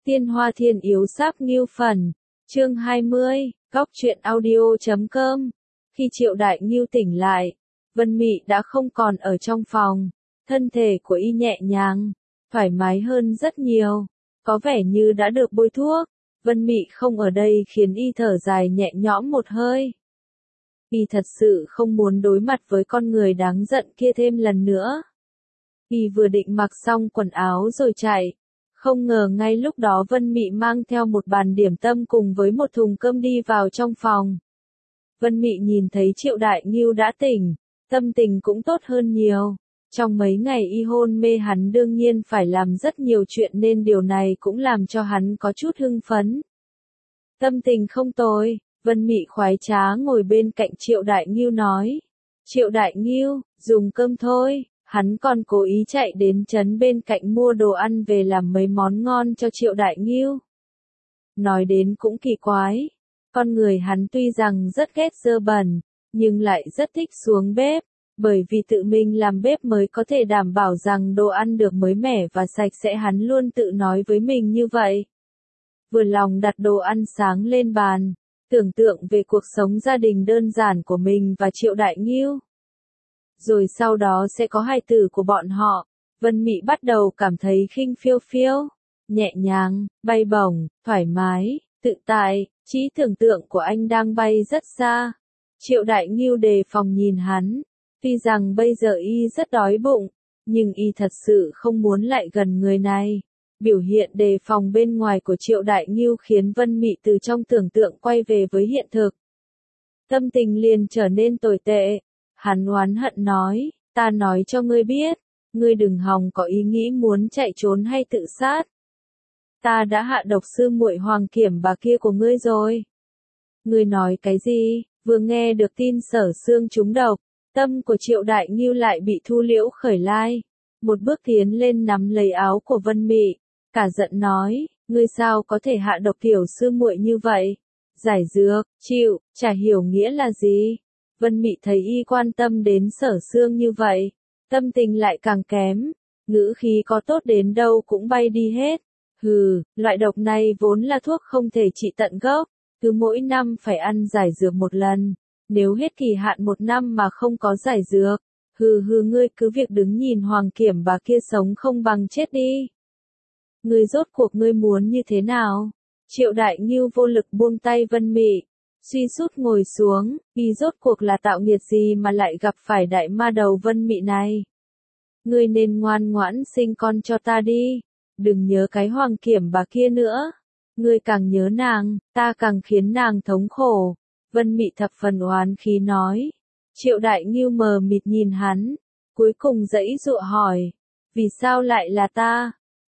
Tiên Hoa Thiên Yếu Sáp Ngưu Phần, chương 20, Góc Truyện Audio.com. Khi Triệu Đại Ngưu tỉnh lại, Vân Mị đã không còn ở trong phòng, thân thể của y nhẹ nhàng, thoải mái hơn rất nhiều, có vẻ như đã được bôi thuốc. Vân Mị không ở đây khiến y thở dài nhẹ nhõm một hơi. Y thật sự không muốn đối mặt với con người đáng giận kia thêm lần nữa. Y vừa định mặc xong quần áo rồi chạy, không ngờ ngay lúc đó Vân Mị mang theo một bàn điểm tâm cùng với một thùng cơm đi vào trong phòng. Vân Mị nhìn thấy Triệu Đại Ngưu đã tỉnh, tâm tình cũng tốt hơn nhiều. Trong mấy ngày y hôn mê hắn đương nhiên phải làm rất nhiều chuyện nên điều này cũng làm cho hắn có chút hưng phấn. Tâm tình không tồi, Vân Mị khoái trá ngồi bên cạnh Triệu Đại Ngưu nói. Triệu Đại Ngưu, dùng cơm thôi. Hắn còn cố ý chạy đến trấn bên cạnh mua đồ ăn về làm mấy món ngon cho Triệu Đại Ngưu. Nói đến cũng kỳ quái, con người hắn tuy rằng rất ghét dơ bẩn, nhưng lại rất thích xuống bếp, bởi vì tự mình làm bếp mới có thể đảm bảo rằng đồ ăn được mới mẻ và sạch sẽ, hắn luôn tự nói với mình như vậy. Vừa lòng đặt đồ ăn sáng lên bàn, tưởng tượng về cuộc sống gia đình đơn giản của mình và Triệu Đại Ngưu. Rồi sau đó sẽ có hài tử của bọn họ, Vân Mị bắt đầu cảm thấy khinh phiêu phiêu, nhẹ nhàng, bay bổng, thoải mái, tự tại, trí tưởng tượng của anh đang bay rất xa. Triệu Đại Ngưu đề phòng nhìn hắn, tuy rằng bây giờ y rất đói bụng, nhưng y thật sự không muốn lại gần người này. Biểu hiện đề phòng bên ngoài của Triệu Đại Ngưu khiến Vân Mị từ trong tưởng tượng quay về với hiện thực. Tâm tình liền trở nên tồi tệ. Hắn oán hận nói, ta nói cho ngươi biết, ngươi đừng hòng có ý nghĩ muốn chạy trốn hay tự sát. Ta đã hạ độc sư muội Hoàng Kiểm bà kia của ngươi rồi. Ngươi nói cái gì? Vừa nghe được tin Sở Xương trúng độc, tâm của Triệu Đại Ngưu lại bị Thu Liễu khởi lai. Một bước tiến lên nắm lấy áo của Vân Mị, cả giận nói, ngươi sao có thể hạ độc tiểu sư muội như vậy? Giải dược, chịu, chả hiểu nghĩa là gì? Vân Mị thấy y quan tâm đến Sở Xương như vậy, tâm tình lại càng kém, ngữ khí có tốt đến đâu cũng bay đi hết. Hừ, loại độc này vốn là thuốc không thể trị tận gốc, cứ mỗi năm phải ăn giải dược một lần, nếu hết kỳ hạn một năm mà không có giải dược, ngươi cứ việc đứng nhìn Hoàng Kiểm bà kia sống không bằng chết đi. Ngươi rốt cuộc ngươi muốn như thế nào? Triệu Đại Ngưu vô lực buông tay Vân Mị. Suy sút ngồi xuống, y rốt cuộc là tạo nghiệt gì mà lại gặp phải đại ma đầu Vân Mị này. Ngươi nên ngoan ngoãn sinh con cho ta đi, đừng nhớ cái Hoàng Kiểm bà kia nữa. Ngươi càng nhớ nàng, ta càng khiến nàng thống khổ. Vân Mị thập phần oán khí nói. Triệu Đại Ngưu mờ mịt nhìn hắn, cuối cùng giãy giụa hỏi, vì sao lại là ta?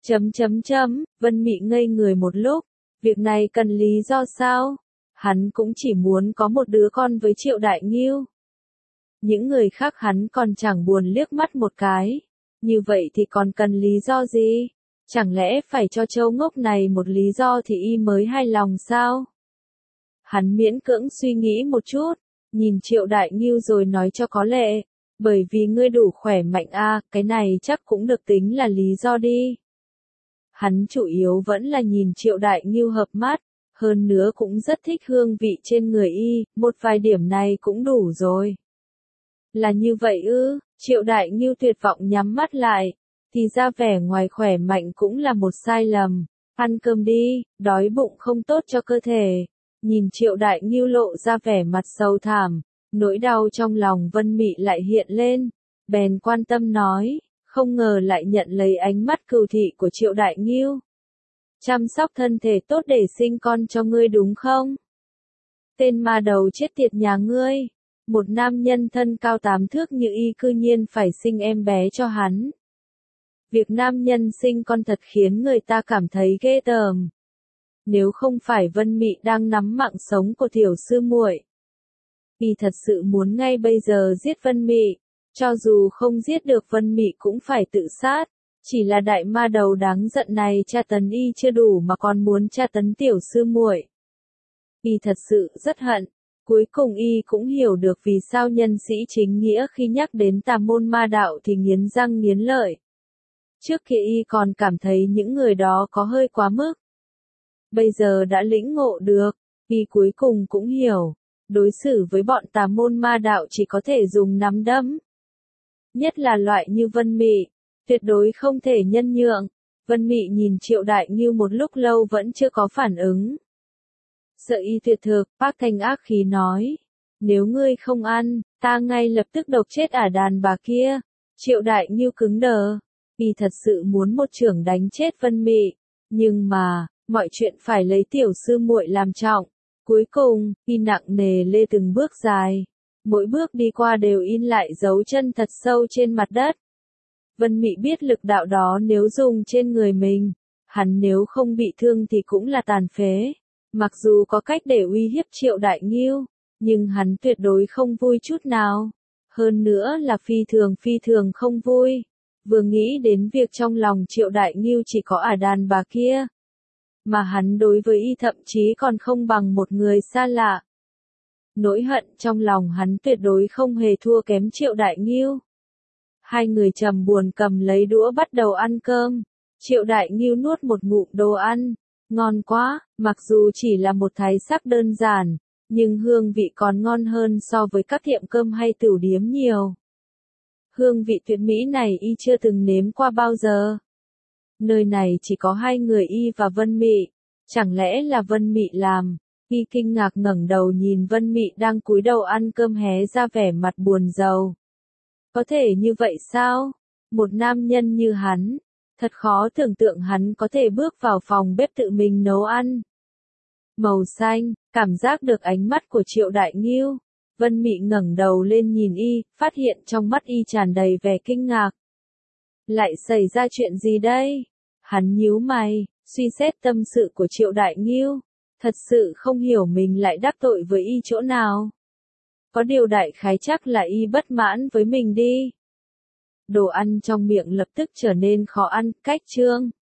Vân Mị ngây người một lúc, việc này cần lý do sao? Hắn cũng chỉ muốn có một đứa con với Triệu Đại Ngưu. Những người khác hắn còn chẳng buồn liếc mắt một cái. Như vậy thì còn cần lý do gì? Chẳng lẽ phải cho châu ngốc này một lý do thì y mới hài lòng sao? Hắn miễn cưỡng suy nghĩ một chút, nhìn Triệu Đại Ngưu rồi nói cho có lệ. Bởi vì ngươi đủ khỏe mạnh cái này chắc cũng được tính là lý do đi. Hắn chủ yếu vẫn là nhìn Triệu Đại Ngưu hợp mắt. Hơn nữa cũng rất thích hương vị trên người y, một vài điểm này cũng đủ rồi. Là như vậy ư? Triệu Đại Ngưu tuyệt vọng nhắm mắt lại, thì ra vẻ ngoài khỏe mạnh cũng là một sai lầm. Ăn cơm đi, đói bụng không tốt cho cơ thể. Nhìn Triệu Đại Ngưu lộ ra vẻ mặt sầu thảm, nỗi đau trong lòng Vân Mị lại hiện lên, bèn quan tâm nói, không ngờ lại nhận lấy ánh mắt cừu thị của Triệu Đại Ngưu. Chăm sóc thân thể tốt để sinh con cho ngươi đúng không? Tên ma đầu chết tiệt nhà ngươi, một nam nhân thân cao 8 thước như y cư nhiên phải sinh em bé cho hắn. Việc nam nhân sinh con thật khiến người ta cảm thấy ghê tởm. Nếu không phải Vân Mị đang nắm mạng sống của tiểu sư muội, y thật sự muốn ngay bây giờ giết Vân Mị, cho dù không giết được Vân Mị cũng phải tự sát. Chỉ là đại ma đầu đáng giận này tra tấn y chưa đủ mà còn muốn tra tấn tiểu sư muội. Y thật sự rất hận. Cuối cùng y cũng hiểu được vì sao nhân sĩ chính nghĩa khi nhắc đến tà môn ma đạo thì nghiến răng nghiến lợi. Trước kia y còn cảm thấy những người đó có hơi quá mức, bây giờ đã lĩnh ngộ được, y cuối cùng cũng hiểu, đối xử với bọn tà môn ma đạo chỉ có thể dùng nắm đấm. Nhất là loại như Vân Mị, tuyệt đối không thể nhân nhượng. Vân Mị nhìn Triệu Đại Ngưu một lúc lâu vẫn chưa có phản ứng. Sợ y tuyệt thực, Bác Thanh ác khí nói. Nếu ngươi không ăn, ta ngay lập tức độc chết đàn bà kia. Triệu Đại Ngưu cứng đờ. Y thật sự muốn một chưởng đánh chết Vân Mị. Nhưng mà, mọi chuyện phải lấy tiểu sư muội làm trọng. Cuối cùng, y nặng nề lê từng bước dài. Mỗi bước đi qua đều in lại dấu chân thật sâu trên mặt đất. Vân Mị biết lực đạo đó nếu dùng trên người mình, hắn nếu không bị thương thì cũng là tàn phế. Mặc dù có cách để uy hiếp Triệu Đại Ngưu, nhưng hắn tuyệt đối không vui chút nào. Hơn nữa là phi thường không vui. Vừa nghĩ đến việc trong lòng Triệu Đại Ngưu chỉ có đàn bà kia, mà hắn đối với y thậm chí còn không bằng một người xa lạ. Nỗi hận trong lòng hắn tuyệt đối không hề thua kém Triệu Đại Ngưu. Hai người trầm buồn cầm lấy đũa bắt đầu ăn cơm. Triệu Đại Ngưu nuốt một ngụm đồ ăn. Ngon quá, mặc dù chỉ là một thái sắc đơn giản, nhưng hương vị còn ngon hơn so với các tiệm cơm hay tửu điếm nhiều. Hương vị tuyệt mỹ này y chưa từng nếm qua bao giờ. Nơi này chỉ có hai người y và Vân Mị. Chẳng lẽ là Vân Mị làm? Y kinh ngạc ngẩng đầu nhìn Vân Mị đang cúi đầu ăn cơm hé ra vẻ mặt buồn rầu. Có thể như vậy sao? Một nam nhân như hắn, thật khó tưởng tượng hắn có thể bước vào phòng bếp tự mình nấu ăn. Màu xanh, cảm giác được ánh mắt của Triệu Đại Ngưu. Vân Mị ngẩng đầu lên nhìn y, phát hiện trong mắt y tràn đầy vẻ kinh ngạc. Lại xảy ra chuyện gì đây? Hắn nhíu mày, suy xét tâm sự của Triệu Đại Ngưu. Thật sự không hiểu mình lại đắc tội với y chỗ nào. Có điều đại khái chắc là y bất mãn với mình đi. Đồ ăn trong miệng lập tức trở nên khó ăn, cách chương.